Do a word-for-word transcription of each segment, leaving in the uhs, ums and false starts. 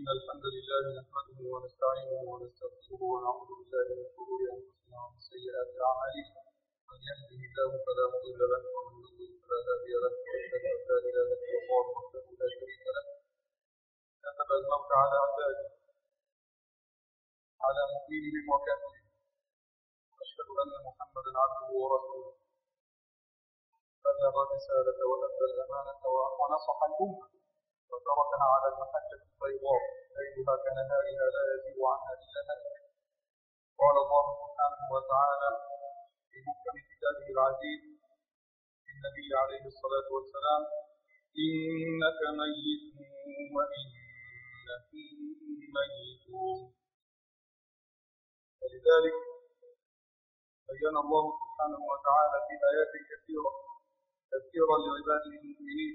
إن الحمد لله نحمده ونستعينه ونستغفره ونعوذ بالله من شرور أنفسنا ومن سيئات أعمالنا. من يهده الله فلا مضل له ومن يضلل فلا هادي له، وأشهد أن لا إله إلا الله وحده لا شريك له كتب الموت على عباده على مؤمنهم وكافرهم، وأشهد أن محمدا عبده ورسوله بلغ الرسالة وأدى الأمانة ونصح الأمة وتركنا على المحجة البيضاء ليلها كنهارها لا يزيغ عنها إلا هالك. قال الله سبحانه وتعالى في محكم كتابه العزيز للنبي عليه الصلاة والسلام: إنك ميت وإنهم ميتون. ولذلك بين الله سبحانه وتعالى في آيات كثيرة تذكيرا لعباده المؤمنين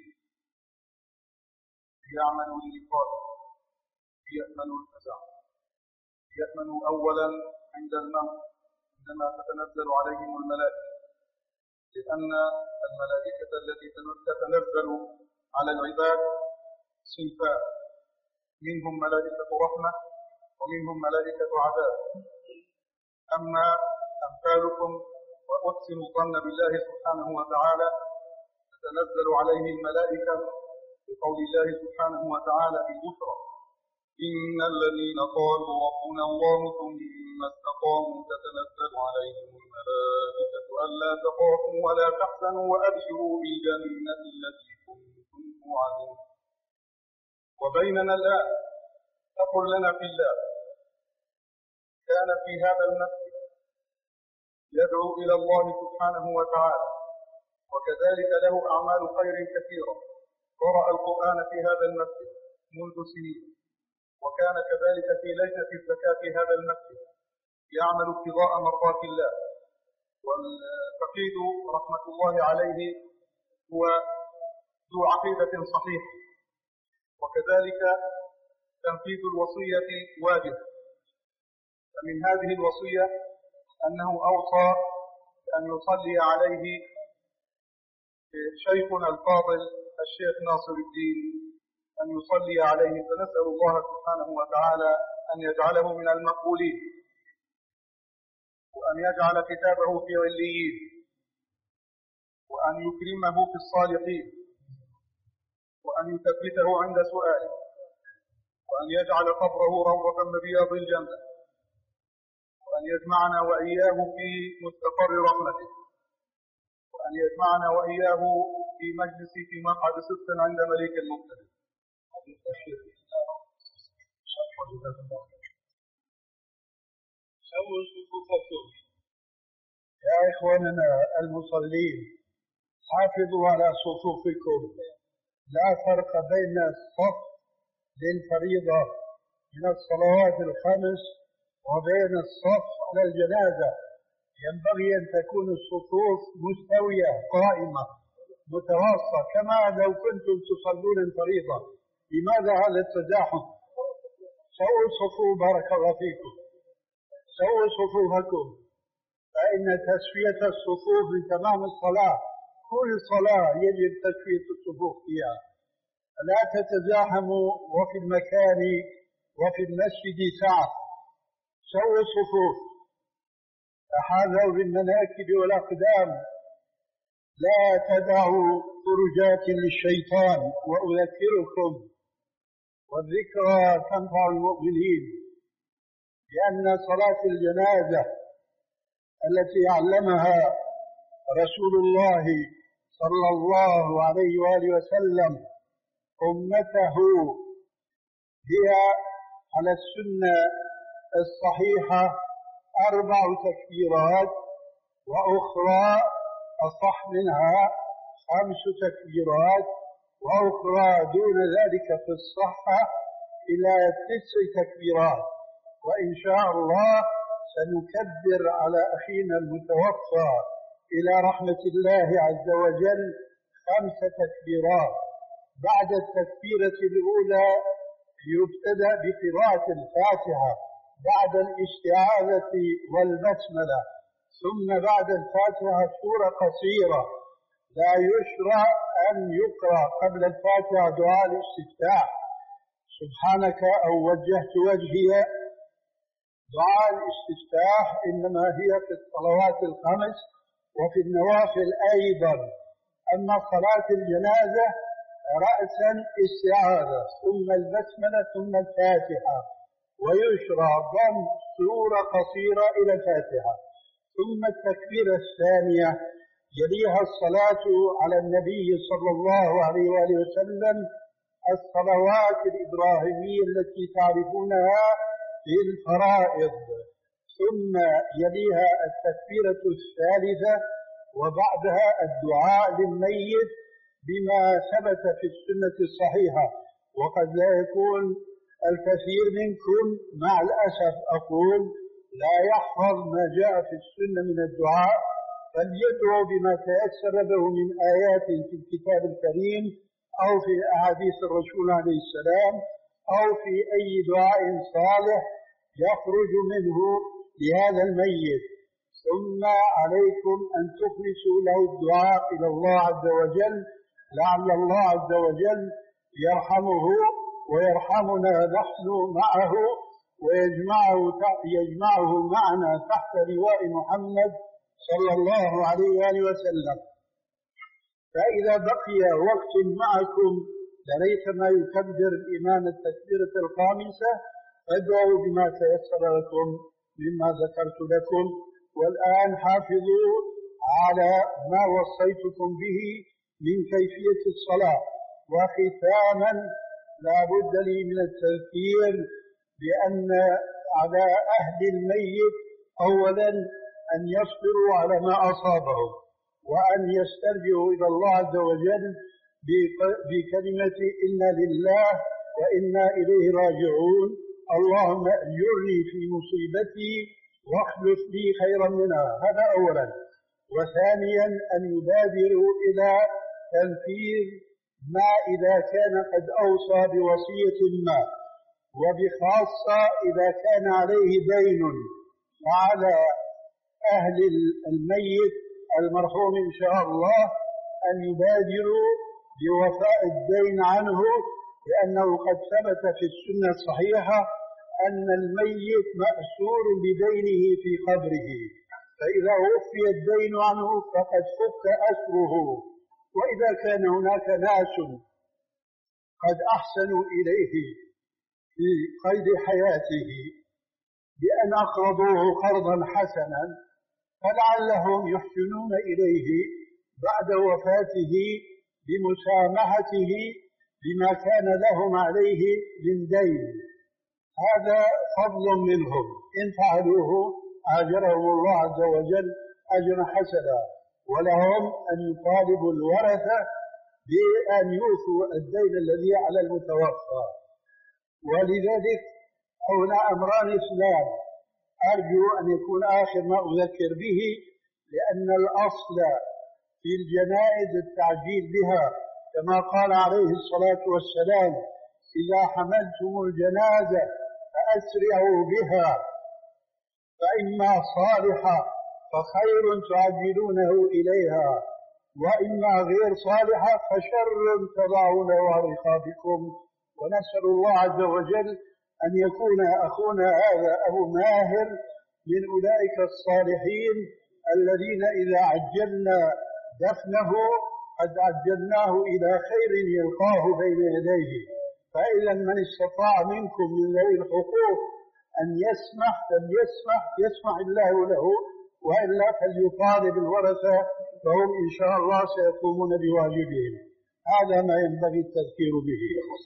ليعملوا للقاء، ليأمنوا الفزع، ليأمنوا أولا عند الموت عندما تتنزل عليهم الملائكة، لأن الملائكة التي تتنزل على العباد صنفان: منهم ملائكة رحمة ومنهم ملائكة عذاب. أما أمثالكم وأحسن الظن بالله سبحانه وتعالى تتنزل عليه الملائكة بقول الله سبحانه وتعالى في البشرى: إن الذين قالوا ربنا الله ثم استقاموا تتنزل عليهم الملائكة ألا تخافوا ولا تحزنوا وأبشروا بالجنة التي كنتم توعدون. وبيننا الآن أقول لنا في الله كان في هذا المسجد يدعو إلى الله سبحانه وتعالى، وكذلك له أعمال خير كثيرة، قرأ القرآن في هذا المسجد منذ سنين، وكان كذلك في لجنة الزكاة في هذا المسجد يعمل ابتغاء مرضات الله. والفقيد رحمة الله عليه هو ذو عقيدة صحيحة، وكذلك تنفيذ الوصية واجب. فمن هذه الوصية أنه أوصى أن يصلي عليه شيخنا الفاضل الشيخ ناصر الدين، أن يصلي عليه، فنسأل الله سبحانه وتعالى أن يجعله من المقبولين، وأن يجعل كتابه في عليين، وأن يكرمه في الصالحين، وأن يثبته عند سؤاله، وأن يجعل قبره روضة من رياض الجنة، وأن يجمعنا وإياه في مستقر رحمته، وأن يجمعنا وإياه في مجلس في مقعد صدق عند مليك المقتدر. سووا صفوفكم يا إخواننا المصلين، حافظوا على صفوفكم. لا فرق بين الصف للفريضة من الصلوات الخمس وبين الصف على الجنازة. ينبغي أن تكون الصفوف مستوية قائمة متواصلة كما لو كنتم تصلون الفريضة. لماذا هذا التزاحم؟ سووا الصفوف، بارك الله فيكم، سووا صفوفكم، فإن تسوية الصفوف من تمام الصلاة. كل صلاة يجب تسوية الصفوف فيها، لا تتزاحموا وفي المكان وفي المسجد سعة. سووا الصفوف، تحاذوا بالمناكب والأقدام، لا تدعوا فرجات للشيطان. وأذكركم، والذكرى تنفع المؤمنين، لأن صلاة الجنازة التي علمها رسول الله صلى الله عليه وآله وسلم أمته هي على السنة الصحيحة أربع تكبيرات، وأخرى أصح منها خمس تكبيرات، وأخرى دون ذلك في الصحة إلى تسع تكبيرات. وإن شاء الله سنكبر على أخينا المتوفى إلى رحمة الله عز وجل خمس تكبيرات. بعد التكبيرة الأولى يبتدأ بقراءة الفاتحة بعد الاستعاذة والبسملة، ثم بعد الفاتحة سورة قصيرة. لا يشرع أن يقرأ قبل الفاتحة دعاء الاستفتاح، سبحانك أو وجهت وجهي. دعاء الاستفتاح إنما هي في الصلوات الخمس وفي النوافل أيضا. أما صلاة الجنازة رأسا استعاذة ثم البسملة ثم الفاتحة، ويشرع ضم سورة قصيرة إلى الفاتحة ثم التكبيرة الثانية، يليها الصلاة على النبي صلى الله عليه وآله وسلم، الصلوات الإبراهيمية التي تعرفونها في الفرائض، ثم يليها التكبيرة الثالثة، وبعدها الدعاء للميت بما ثبت في السنة الصحيحة. وقد لا يكون الكثير منكم مع الأسف أقول لا يحفظ ما جاء في السنة من الدعاء، فليدعو بما تيسر له من آيات في الكتاب الكريم أو في أحاديث الرسول عليه السلام أو في أي دعاء صالح يخرج منه لهذا الميت. ثم عليكم أن تخلصوا له الدعاء إلى الله عز وجل، لعل الله عز وجل يرحمه ويرحمنا نحن معه، ويجمعه يجمعه معنا تحت لواء محمد صلى الله عليه وآله وسلم. فإذا بقي وقت معكم ليس ما يكبر الإمام التكبيرة الخامسة، فادعوا بما تيسر لكم مما ذكرت لكم. والآن حافظوا على ما وصيتكم به من كيفية الصلاة. وختاما لا بد لي من التذكير بأن على أهل الميت أولا أن يصبروا على ما أصابهم، وأن يسترجعوا إلى الله عز وجل بكلمة إنا لله وإنا إليه راجعون، اللهم أجرني في مصيبتي واخلف لي خيرا منها. هذا أولا. وثانيا أن يبادروا إلى تنفيذ ما إذا كان قد أوصى بوصية ما، وبخاصة إذا كان عليه دين، وعلى أهل الميت المرحوم إن شاء الله أن يبادروا بوفاء الدين عنه، لأنه قد ثبت في السنة الصحيحة أن الميت مأسور بدينه في قبره، فإذا وفي الدين عنه فقد فك أسره. وإذا كان هناك ناس قد أحسنوا إليه في قيد حياته بأن أقرضوه قرضا حسنا، فلعلهم يحسنون إليه بعد وفاته بمسامحته بما كان لهم عليه من دين. هذا فضل منهم، إن فعلوه آجرهم الله عز وجل أجرا حسنا. ولهم أن يطالبوا الورثة بأن يوفوا الدين الذي على المتوفى. ولذلك هنا أمران اثنان أرجو أن يكون آخر ما أذكر به، لأن الأصل في الجنائز التعجيل بها، كما قال عليه الصلاة والسلام إذا حملتم الجنازة فأسرعوا بها، فإما صالحة فخير تعجلونه إليها، وإما غير صالحة فشر تضعونه على رقابكم. ونسأل الله عز وجل أن يكون أخونا هذا أبو ماهر من أولئك الصالحين الذين إذا عجلنا دفنه قد عجلناه إلى خير يلقاه بين يديه. فإذا من استطاع منكم من ذوي الحقوق أن يسمح فليسمح، يسمح الله له، وإلا فليطالب الورثة فهم إن شاء الله سيقومون بواجبهم. هذا ما ينبغي التذكير به.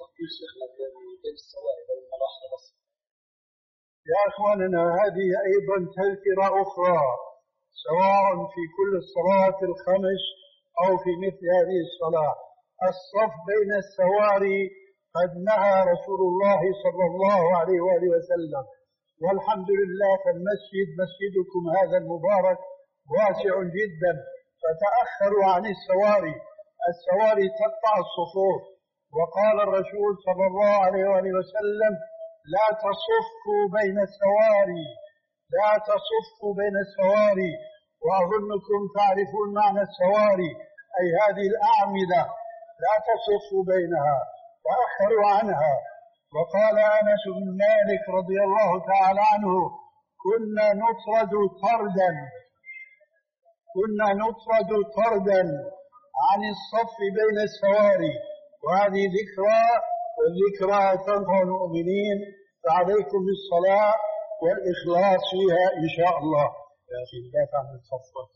يا أخواننا هذه أيضا تذكرة أخرى، سواء في كل الصلاة الخمس أو في مثل هذه الصلاة، الصف بين السواري قد نهى رسول الله صلى الله عليه وآله وسلم. والحمد لله فالمسجد مسجدكم هذا المبارك واسع جدا، فتأخروا عن السواري. السواري تقطع الصفوف، وقال الرسول صلى الله عليه وآله وسلم لا تصفوا بين السواري، لا تصفوا بين السواري. وأظنكم تعرفون معنى السواري، أي هذه الأعمدة لا تصفوا بينها، تأخروا عنها. وقال أنس بن مالك رضي الله تعالى عنه كنا نطرد طردا كنا نطرد طردا عن الصف بين السواري، وهذه ذكرى، والذكرى تنفع المؤمنين، فعليكم بالصلاة والإخلاص فيها إن شاء الله. يا أخي لا تعمل صفات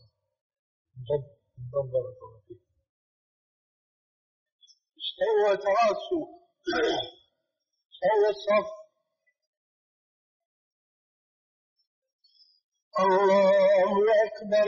مدبرة استوى تراسوا استوى الصف. الله أكبر.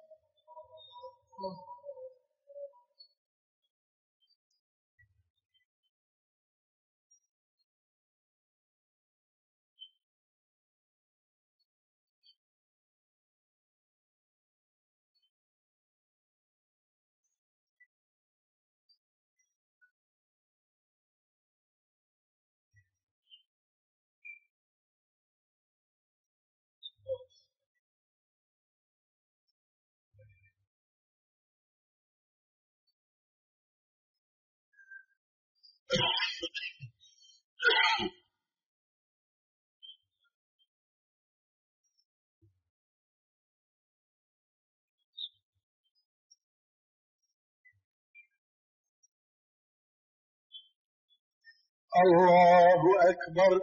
الله أكبر.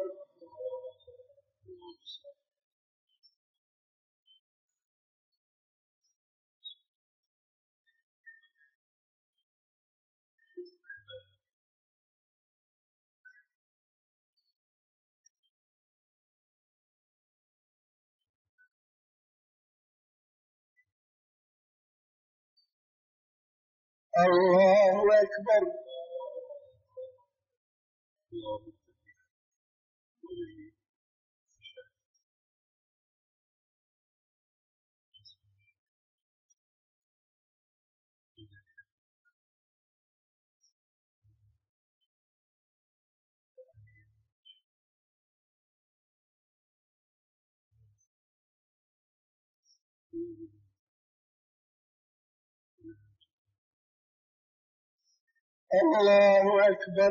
الله أكبر. الله أكبر.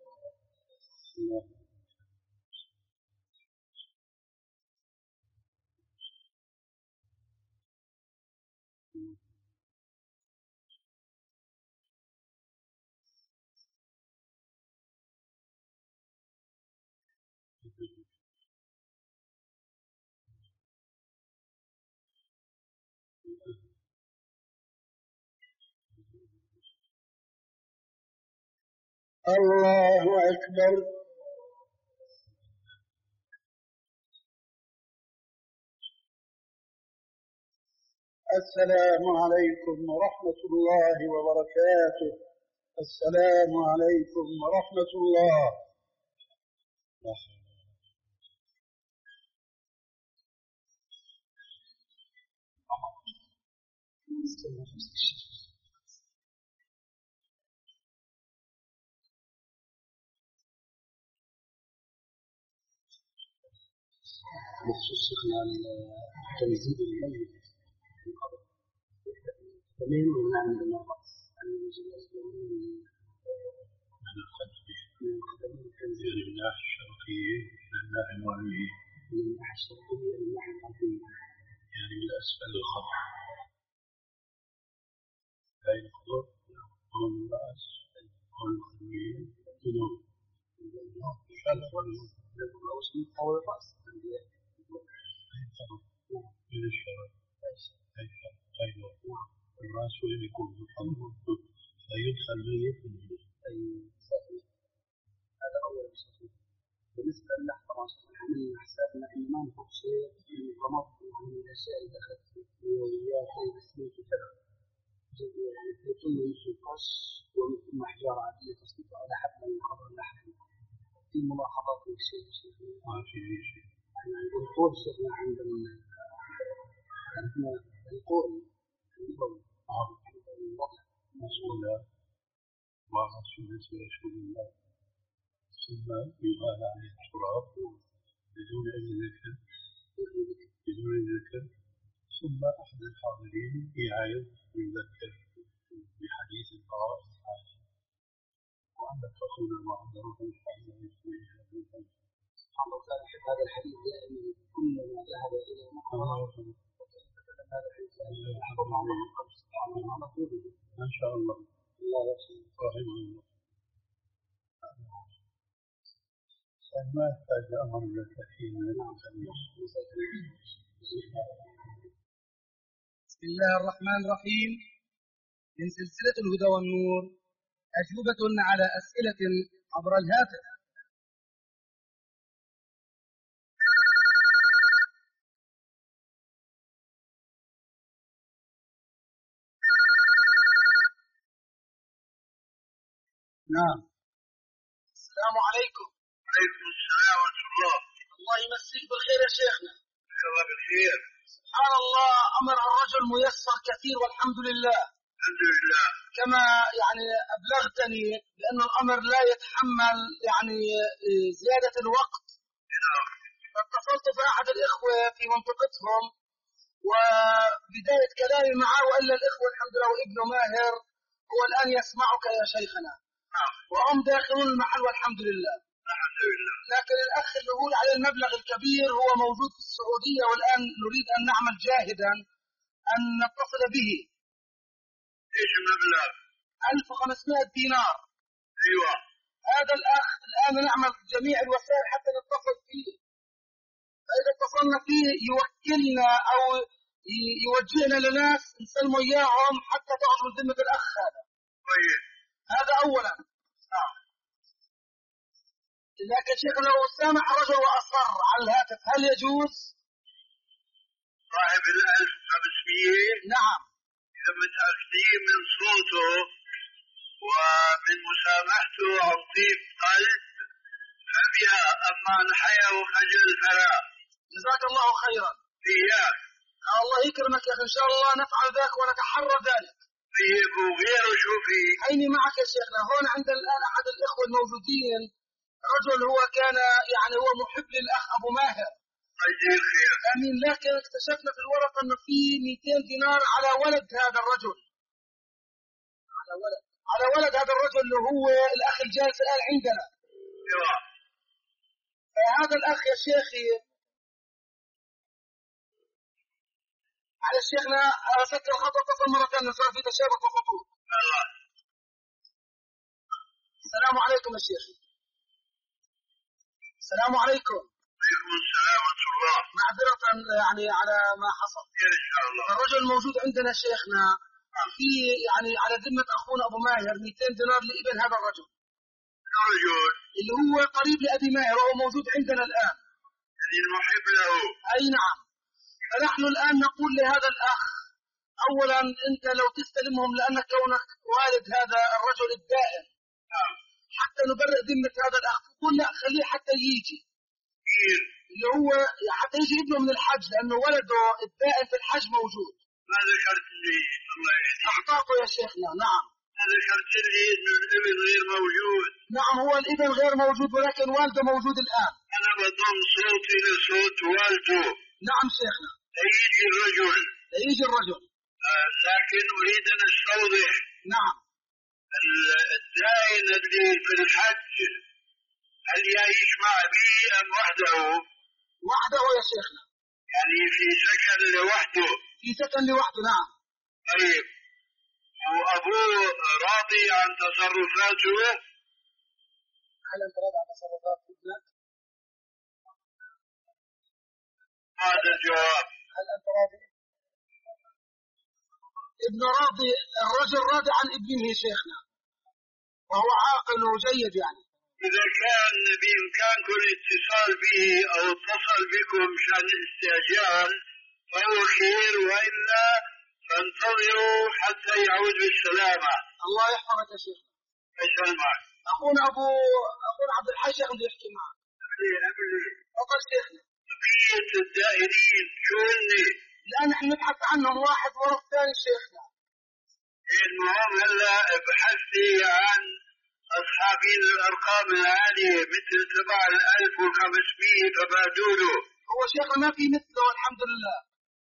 الله أكبر. السلام عليكم ورحمة الله وبركاته. السلام عليكم ورحمة الله. بخصوص تنزيل الميت تمام ونعمل المرض عن الجواز من الخلف من قدم تنزيل الناحية الشرقية إلى الناحية الغربية، من الناحية الشرقية إلى الناحية الغربية، يعني من أسفل الخط لا يخطر أو الرأس أو الخلفية جنوب شرق والوسط أو الرأس من الشرق الرأس وين يكون محمد فيدخل ميت من أي صحيح. هذا أول شيء. بالنسبة للحظة عملنا حسابنا إن ما نحط شيء من الرمض من الأشياء اللي دخلت في اليوميات زي السميك وكذا، يعني يكون مثل القش ومثل محجارة عادية تصنيفها على حبل من قبل اللحم. في ملاحظات في الشيء ما في أي شيء. يعني القول شيخنا عند عندنا القول النبوي الوضع مسؤولة ورسول رسول الله ثم يقال عليه التراب بدون أي ذكر بدون ذكر، ثم أحد الحاضرين يعيد ويذكر بحديث البراء عندك أخونا وعندنا سبحان الله كان يحب هذا الحديث دائما كلما ذهب إلى مكان وكان هذا الحديث يحفظ عنه سبحان الله على طول ما شاء الله الله يرحمه رحمه الله. ما يحتاج أمر لك فيما بسم الله الرحمن الرحيم. من سلسلة الهدى والنور أجوبة على أسئلة عبر الهاتف. نعم. السلام عليكم. عليكم السلام ورحمة الله. الله يمسيك بالخير يا شيخنا. الله بالخير. سبحان الله، أمر الرجل ميسر كثير والحمد لله. الحمد لله. كما يعني أبلغتني بأن الأمر لا يتحمل يعني زيادة الوقت، فاتصلت بأحد الإخوة في منطقتهم وبداية كلامي معه وإلا الإخوة الحمد لله وابنه ماهر هو الآن يسمعك يا شيخنا، وهم داخلون المحل والحمد لله. الحمد لله. لكن الأخ اللي هو على المبلغ الكبير هو موجود في السعودية والآن نريد أن نعمل جاهدا أن نتصل به. ايش المبلغ؟ ألف وخمسمائة دينار. ايوه. هذا الأخ الآن نعمل جميع الوسائل حتى نتصل فيه، فإذا اتصلنا فيه يوكلنا أو يوجهنا لناس نسلم إياهم حتى تعرف من ذمة الأخ هذا. طيب. هذا أولا. نعم. لكن شيخ لو سامح رجل وأصر على الهاتف هل يجوز؟ صاحب الألف وخمسمية. نعم. إذا متأكدين من صوته ومن مسامحته عن طيب قلب فبها، أما عن حيا وخجل فلا. جزاك الله خيرا. إياك. الله يكرمك يا أخي، إن شاء الله نفعل ذلك ونتحرى ذلك. فيك وغيره. شو في؟ عيني معك يا شيخنا. هون عندنا الآن أحد الإخوة الموجودين رجل هو كان يعني هو محب للأخ أبو ماهر. يجزيه خير. آمين. لكن اكتشفنا في الورقة أنه في مئتين دينار على ولد هذا الرجل. على ولد على ولد هذا الرجل اللي هو الأخ الجالس الآن عندنا. ايوه. فهذا الأخ يا شيخي على شيخنا سكر الخط واتصل مرة ثانية صار في تشابك وخطوط. الله. السلام عليكم يا شيخي. السلام عليكم. عليكم السلام ورحمة الله. معذرة يعني على ما حصل. إن شاء الله. الرجل الموجود عندنا شيخنا في يعني على ذمة أخونا أبو ماهر مئتين دينار لابن هذا الرجل. الرجل اللي هو قريب لأبي ماهر وهو موجود عندنا الآن. يعني المحب له. أي نعم. فنحن الآن نقول لهذا الأخ أولا أنت لو تستلمهم لأن كونك والد هذا الرجل الدائم حتى نبرئ ذمة هذا الأخ، تقول لا خليه حتى يجي اللي هو حتى يجي ابنه من الحج لأنه ولده الدائم في الحج موجود. ما ذكرت لي الله يهديك. أخطأته يا شيخنا. نعم. ما ذكرت لي إنه الابن غير موجود. نعم هو الابن غير موجود ولكن والده موجود الآن. أنا بضم صوتي لصوت والده. نعم شيخنا. يجي الرجل. يجي الرجل. آه لكن أريد أن أستوضح. نعم. الدائن اللي في الحج هل يعيش مع أبيه أم وحده؟ وحده يا شيخنا. يعني في سكن لوحده. في سكن لوحده. نعم. طيب وأبوه راضي عن تصرفاته؟ هل أنت راضي عن تصرفات ابنك؟ هذا الجواب. هل أنت راضي؟ ابن راضي، الرجل راضي عن ابنه شيخنا وهو عاقل وجيد يعني. إذا كان بإمكانكم الاتصال به أو اتصل بكم مشان الاستعجال فهو خير، وإلا فانتظروا حتى يعود بالسلامة. الله يحفظك يا شيخ. أسأل معك. أخونا أبو أخونا عبد الحي شيخ بده يحكي معك. تفضل شيخنا. بقية الدائرين شو هني؟ الآن نحن نبحث عنهم واحد ورا الثاني شيخنا. المهم هلا بحثي عن أصحابين الأرقام العالية مثل تبع الألف وخمسمية فبادوله. هو شيخنا ما في مثله الحمد لله.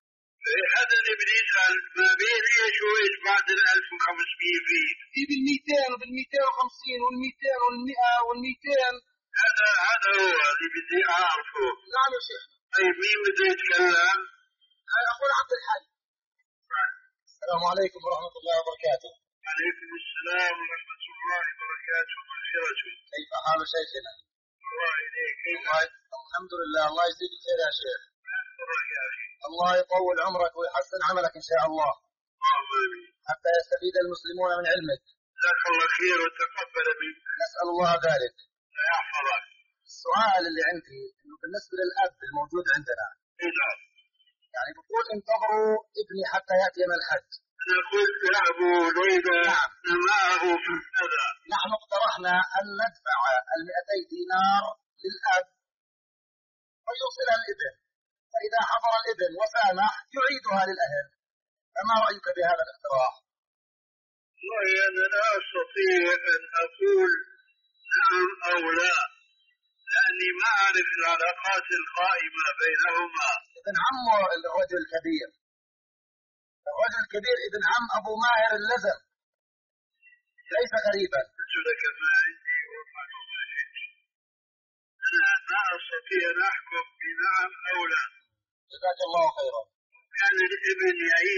هذا اللي بدي يسأل ما بين ايش وايش بعد ال ألف وخمسمية فيه؟ في بالميتين وبالميتين وخمسين والميتين والمئة والميتين. هذا هذا هو اللي بدي اعرفه. نعم يا شيخ. طيب مين بده يتكلم؟ أقول عبد الحي. السلام عليكم ورحمة الله وبركاته. عليكم السلام ورحمة الله وبركاته ومغفرته. كيف حال شيخنا؟ الله إليك. كيف الله الحمد لله. الله يزيد الخير يا شيخ. الله يا أخي. الله يطول عمرك ويحسن عملك إن شاء الله. اللهم آمين. حتى يستفيد المسلمون من علمك. جزاك الله خير وتقبل منك. نسأل الله ذلك. لا يحفظك. السؤال اللي عندي إنه بالنسبة للأب الموجود عندنا. نعم. يعني بقول انتظروا ابني حتى يأتي من الحج. أنا قلت يا أبو ليلى معه في هذا. نحن اقترحنا أن ندفع المئتي دينار للأب ويوصلها الابن، فإذا حضر الابن وسامح يعيدها للأهل. فما رأيك بهذا الاقتراح؟ والله أنا لا أستطيع أن أقول نعم أو لا، لأني ما أعرف العلاقات القائمة بينهما. ابن عمه الرجل الكبير، الرجل الكبير ابن عم أبو ماهر اللزم، ليس غريبا. قلت لك ما عندي وفعل ما شئت. أنا ما أستطيع أن أحكم بنعم أو لا. جزاك الله خيرا. كان الابن يعيش